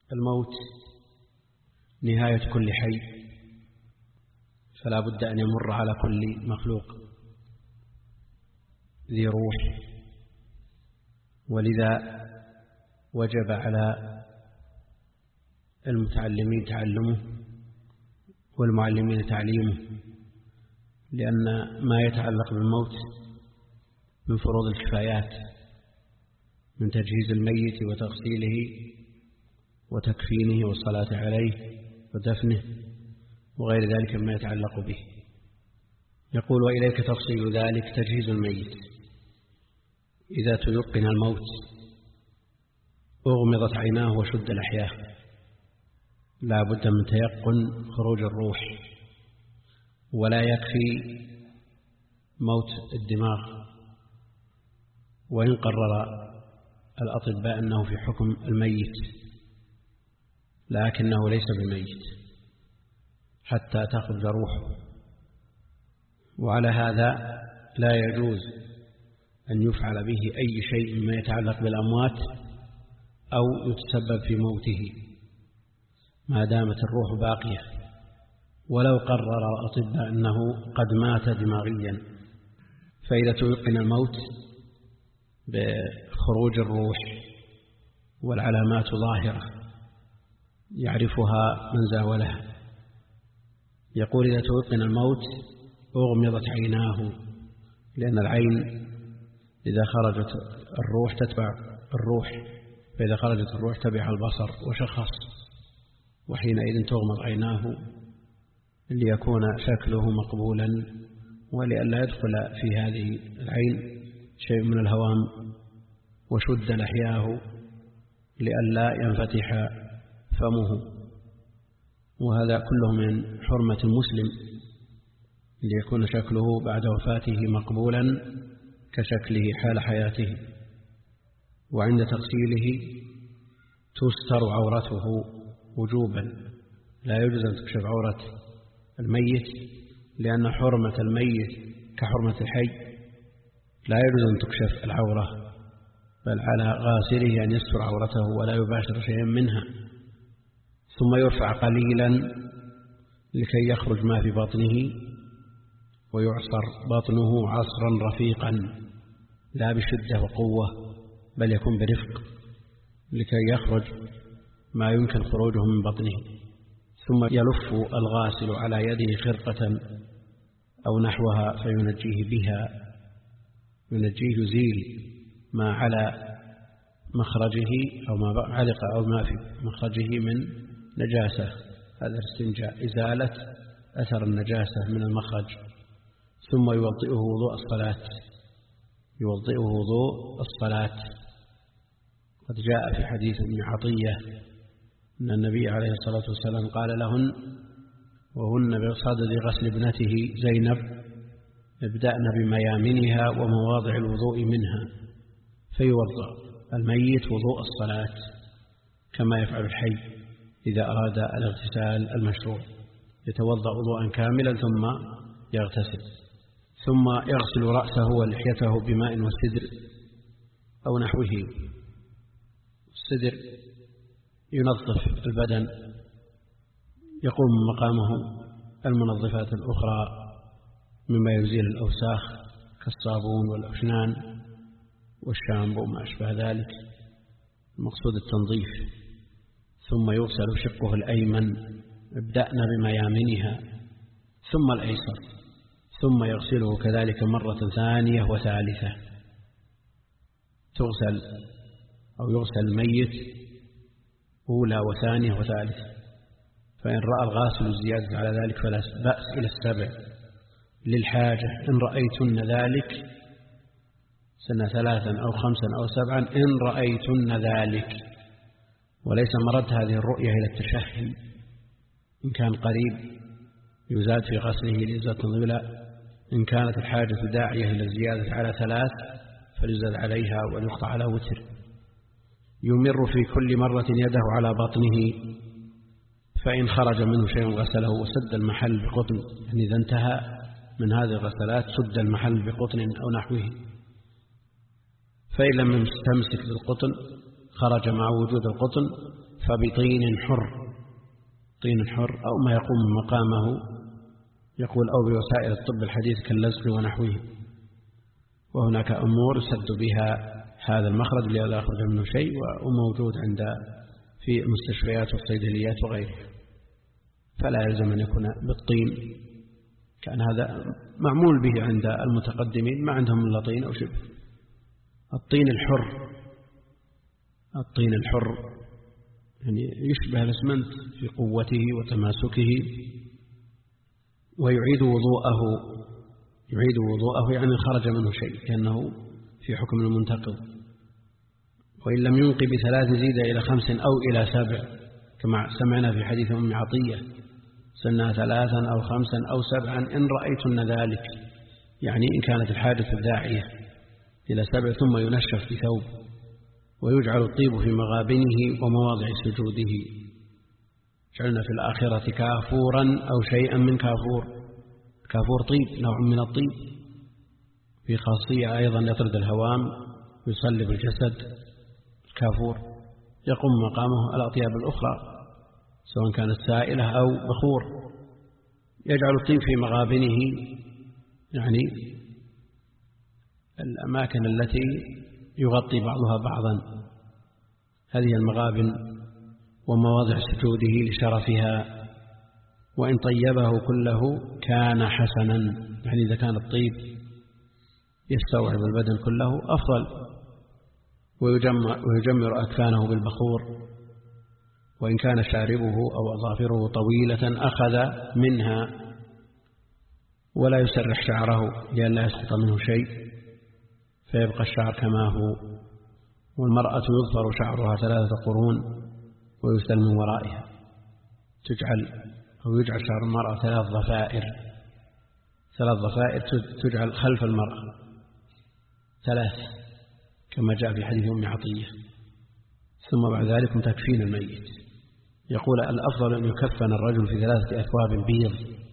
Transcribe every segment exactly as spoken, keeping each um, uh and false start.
الموت نهاية كل حي، فلا بد أن يمر على كل مخلوق ذي روح، ولذا وجب على المتعلمين تعلمه والمعلمين تعليمه، لأن ما يتعلق بالموت من فروض الكفايات، من تجهيز الميت وتغسيله وتكفينه والصلاة عليه ودفنه وغير ذلك مما يتعلق به. يقول: وإليك تفصيل ذلك تجهيز الميت. إذا تيقن الموت أغمضت عيناه وشد لحياه، لا بد من تيقن خروج الروح، ولا يكفي موت الدماغ، وإن قرر الأطباء أنه في حكم الميت لكنه ليس بميت حتى تخرج روحه. وعلى هذا لا يجوز أن يفعل به أي شيء مما يتعلق بالأموات أو يتسبب في موته ما دامت الروح باقية، ولو قرر الأطباء أنه قد مات دماغيا. فإذا تيقن الموت بخروج الروح والعلامات ظاهرة يعرفها من زاولها، يقول: إذا توقن الموت أغمضت عيناه، لأن العين إذا خرجت الروح تتبع الروح، فإذا خرجت الروح تبع البصر وشخص، وحينئذ تغمض عيناه ليكون شكله مقبولا، ولئلا يدخل في هذه العين شيء من الهوام، وشد لحياه لئلا ينفتح فمه. وهذا كله من حرمة المسلم ليكون شكله بعد وفاته مقبولا كشكله حال حياته. وعند تغسيله تستر عورته وجوبا، لا يجوز أن تكشف عورة الميت، لأن حرمة الميت كحرمة الحي، لا يجوز أن تكشف العورة، بل على غاسله أن يستر عورته ولا يباشر شيئا منها. ثم يرفع قليلا لكي يخرج ما في بطنه، ويعصر بطنه عصرا رفيقا لا بشدة وقوة، بل يكون برفق لكي يخرج ما يمكن خروجه من بطنه. ثم يلف الغاسل على يده خرقة أو نحوها فينجيه بها، ينجيه يزيل ما على مخرجه أو ما علق أو ما في مخرجه من نجاسة. هذا الاستنجاء إزالة أثر النجاسة من المخرج. ثم يوضئه وضوء الصلاة، يوضئه وضوء الصلاة. قد جاء في حديث ابن عطية أن النبي عليه الصلاة والسلام قال لهن وهن بصدد غسل ابنته زينب: ابدأن بميامنها ومواضع الوضوء منها. فيوضأ الميت وضوء الصلاة كما يفعل الحي إذا أراد الاغتسال المشروع، يتوضأ وضوءا كاملا ثم يغتسل، ثم يغسل رأسه ولحيته بماء وسدر أو نحوه. السدر ينظف البدن، يقوم مقامه المنظفات الأخرى مما يزيل الأوساخ كالصابون والأفنان والشامبو وما أشبه ذلك، المقصود التنظيف. ثم يغسل شقه الأيمن، ابدأنا بميامنها، ثم الأيسر، ثم يغسله كذلك مرة ثانية وثالثة. تغسل أو يغسل الميت أولى وثانية وثالثة، فإن رأى الغاسل الزيادة على ذلك فلا بأس إلى السبع للحاجة. إن رأيتن ذلك سنة ثلاثا أو خمسا أو سبعا إن رأيتن ذلك، وليس مرد هذه الرؤية إلى التشهي. إن كان قريب يزاد في غسله لإزالة التنظيف، إن كانت الحاجة داعية إلى الزيادة على ثلاث فليزاد عليها وليقطع على وتر. يمر في كل مرة يده على بطنه، فإن خرج منه شيء غسله وسد المحل بقطن، يعني إذا انتهى من هذه الغسلات سد المحل بقطن أو نحوه. فإن لم يستمسك بالقطن خرج مع وجود القطن فبطين حر، طين حر أو ما يقوم مقامه، يقول أو بوسائل الطب الحديث كاللزق ونحوه. وهناك أمور يسد بها هذا المخرج لا يخرج منه شيء، وموجود عند في المستشفيات والصيدليات وغيرها، فلا يلزم أن يكون بالطين. كان هذا معمول به عند المتقدمين، ما عندهم إلا طين أو شبه. الطين الحر، الطين الحر يعني يشبه الاسمنت في قوته وتماسكه، ويعيد وضوءه، يعيد وضوءه يعني خرج منه شيء كأنه في حكم المنتقض. وإن لم ينق بثلاث زيد إلى خمس أو إلى سبع، كما سمعنا في حديث أم عطية سنة ثلاثا أو خمسا أو سبعا إن رأيتن ذلك، يعني إن كانت الحاجة الداعية إلى سبع، ثم ينشف بثوب ويجعل الطيب في مغابنه ومواضع سجوده. جعلنا في الآخرة كافورا أو شيئا من كافور. كافور طيب، نوع من الطيب، في خاصية أيضا يطرد الهوام ويصلب الجسد. الكافور يقوم مقامه الأطياب الأخرى سواء كانت سائلة أو بخور. يجعل الطيب في مغابنه، يعني الأماكن التي يغطي بعضها بعضا، هذه المغابن ومواضع سجوده لشرفها. وإن طيبه كله كان حسنا، يعني إذا كان الطيب يستوعب البدن كله أفضل. ويجمر, ويجمر أكفانه بالبخور، وإن كان شاربه أو أظافره طويلة أخذ منها، ولا يسرح شعره لئلا يسقط منه شيء فيبقى الشعر كما هو. والمرأة يظفر شعرها ثلاثة قرون ويسل من ورائها، تجعل أو يجعل شعر المرأة ثلاث ضفائر، ثلاث ضفائر تجعل خلف المرأة ثلاث، كما جاء في حديث أم عطية. ثم بعد ذلك تكفين الميت. يقول الأفضل أن يكفن الرجل في ثلاثة أثواب بيض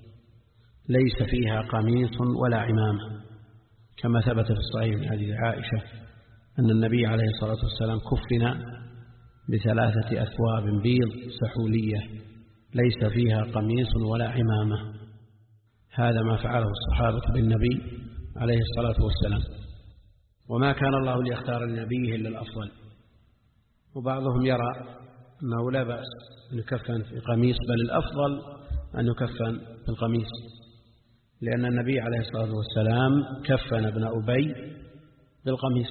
ليس فيها قميص ولا عمامة، كما ثبت في الصحيح من حديث عائشة أن النبي عليه الصلاة والسلام كفن بثلاثة أثواب بيض سحولية ليس فيها قميص ولا عمامة. هذا ما فعله الصحابة بالنبي عليه الصلاة والسلام، وما كان الله ليختار لنبيه إلا الأفضل. وبعضهم يرى أنه لا بأس أن يكفن في قميص، بل الأفضل أن يكفن في القميص، لأن النبي عليه الصلاة والسلام كفن ابن أبي بالقميص،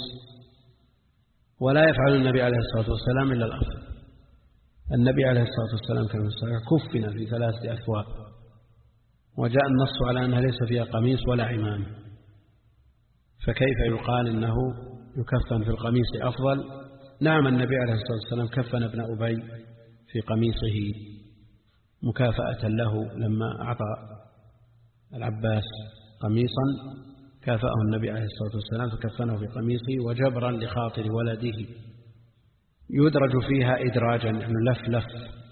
ولا يفعل النبي عليه الصلاة والسلام إلا الأفضل. النبي عليه الصلاة والسلام كان كفن في ثلاثة أثواب، وجاء النص على أنها ليس فيها قميص ولا عمام، فكيف يقال إنه يكفن في القميص أفضل؟ نعم، النبي عليه الصلاة والسلام كفن ابن أبي في قميصه مكافأة له لما أعطى العباس قميصا، كافأه النبي عليه الصلاة والسلام فكفنه في قميصه وجبرا لخاطر ولده. يدرج فيها إدراجا، يعني لف لف.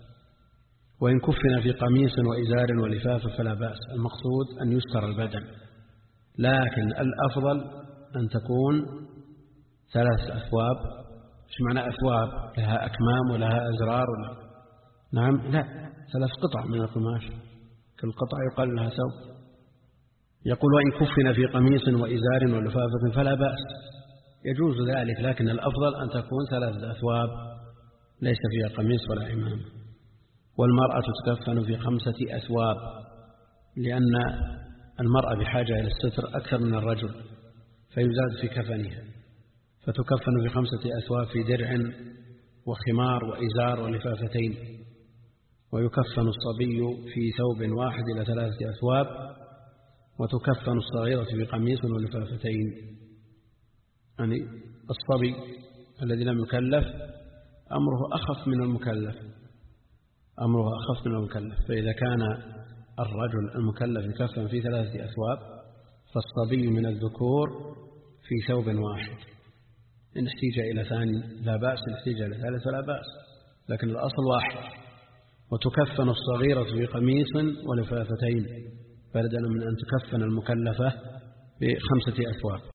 وإن كفن في قميص وإزار ولفاف فلا بأس، المقصود أن يستر البدن، لكن الأفضل أن تكون ثلاث أثواب. إيش معنى أثواب؟ لها أكمام ولها أزرار ولا؟ نعم، لا، ثلاث قطع من القماش، كل قطعة يقال لها ثوب. يقول وإن كفن في قميص وإزار ولفافة فلا بأس، يجوز ذلك، لكن الأفضل أن تكون ثلاثة أثواب ليس فيها قميص ولا عمامة. والمرأة تكفن في خمسة أثواب، لأن المرأة بحاجة إلى الستر أكثر من الرجل، فيزاد في كفنها، فتكفن في خمسة أثواب في درع وخمار وإزار ولفافتين. ويكفن الصبي في ثوب واحد إلى ثلاثة أثواب، وتكفن الصغيرة في قميص ولفافتين. يعني الصبي الذي لم يكلف أمره أخف من المكلف، أمره أخف من المكلف. فإذا كان الرجل المكلف يكفن في ثلاثة أثواب، فالصبي من الذكور في ثوب واحد. إن احتيج إلى ثاني لا بأس، إن احتيج إلى ثالث لا بأس، لكن الأصل واحد. وتكفن الصغيرة في قميص ولفافتين، بدلا من أن تكفن المكلفة بخمسة أثواب.